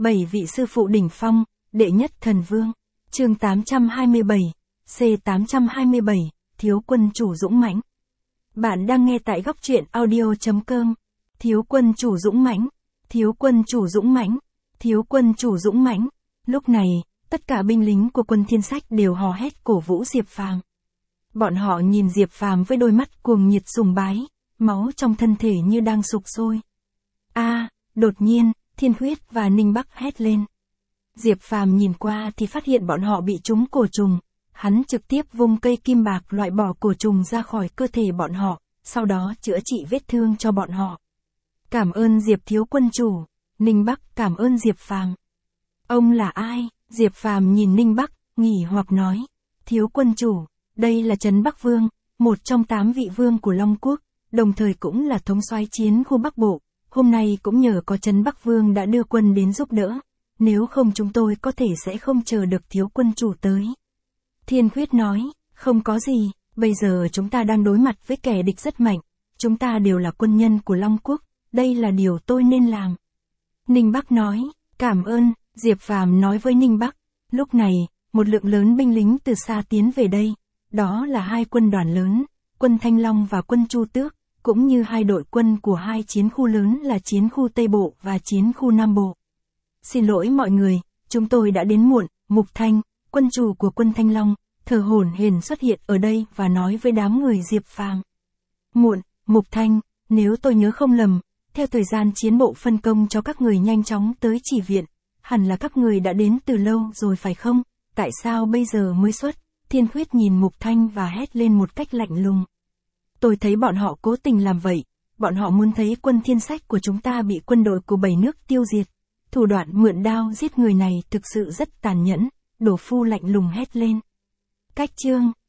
7 vị sư phụ đỉnh phong, đệ nhất thần vương. Chương 827, C827, Thiếu quân chủ dũng mãnh. Bạn đang nghe tại góc truyện audio.com. Thiếu quân chủ dũng mãnh, thiếu quân chủ dũng mãnh, thiếu quân chủ dũng mãnh. Lúc này, tất cả binh lính của quân Thiên Sách đều hò hét cổ vũ Diệp Phàm. Bọn họ nhìn Diệp Phàm với đôi mắt cuồng nhiệt sùng bái, máu trong thân thể như đang sục sôi. Đột nhiên, Thiên Huyết và Ninh Bắc hét lên. Diệp Phàm nhìn qua thì phát hiện bọn họ bị trúng cổ trùng, hắn trực tiếp vung cây kim bạc loại bỏ cổ trùng ra khỏi cơ thể bọn họ, sau đó chữa trị vết thương cho bọn họ. Cảm ơn Diệp thiếu quân chủ. Ninh Bắc cảm ơn Diệp Phàm. Ông là ai? Diệp Phàm nhìn Ninh Bắc, nghỉ hoặc nói. Thiếu quân chủ, đây là Trấn Bắc Vương, một trong 8 vị vương của Long Quốc, đồng thời cũng là thống soái chiến khu Bắc Bộ. Hôm nay cũng nhờ có Trấn Bắc Vương đã đưa quân đến giúp đỡ, nếu không chúng tôi có thể sẽ không chờ được thiếu quân chủ tới. Thiên Huyết nói, không có gì, bây giờ chúng ta đang đối mặt với kẻ địch rất mạnh, chúng ta đều là quân nhân của Long Quốc, đây là điều tôi nên làm. Ninh Bắc nói, cảm ơn, Diệp Phàm nói với Ninh Bắc. Lúc này, một lượng lớn binh lính từ xa tiến về đây, đó là 2 quân đoàn lớn, quân Thanh Long và quân Chu Tước, cũng như 2 đội quân của 2 chiến khu lớn là chiến khu Tây Bộ và chiến khu Nam Bộ. Xin lỗi mọi người, chúng tôi đã đến muộn. Mục Thanh, quân chủ của quân Thanh Long, thở hổn hển xuất hiện ở đây và nói với đám người Diệp Phàm. Muộn, Mục Thanh, nếu tôi nhớ không lầm, theo thời gian chiến bộ phân công cho các người nhanh chóng tới chỉ viện, hẳn là các người đã đến từ lâu rồi phải không? Tại sao bây giờ mới xuất? Thiên Huyết nhìn Mục Thanh và hét lên một cách lạnh lùng. Tôi thấy bọn họ cố tình làm vậy, bọn họ muốn thấy quân Thiên Sách của chúng ta bị quân đội của 7 nước tiêu diệt. Thủ đoạn mượn đao giết người này thực sự rất tàn nhẫn, Đổ Phu lạnh lùng hét lên. Cách chương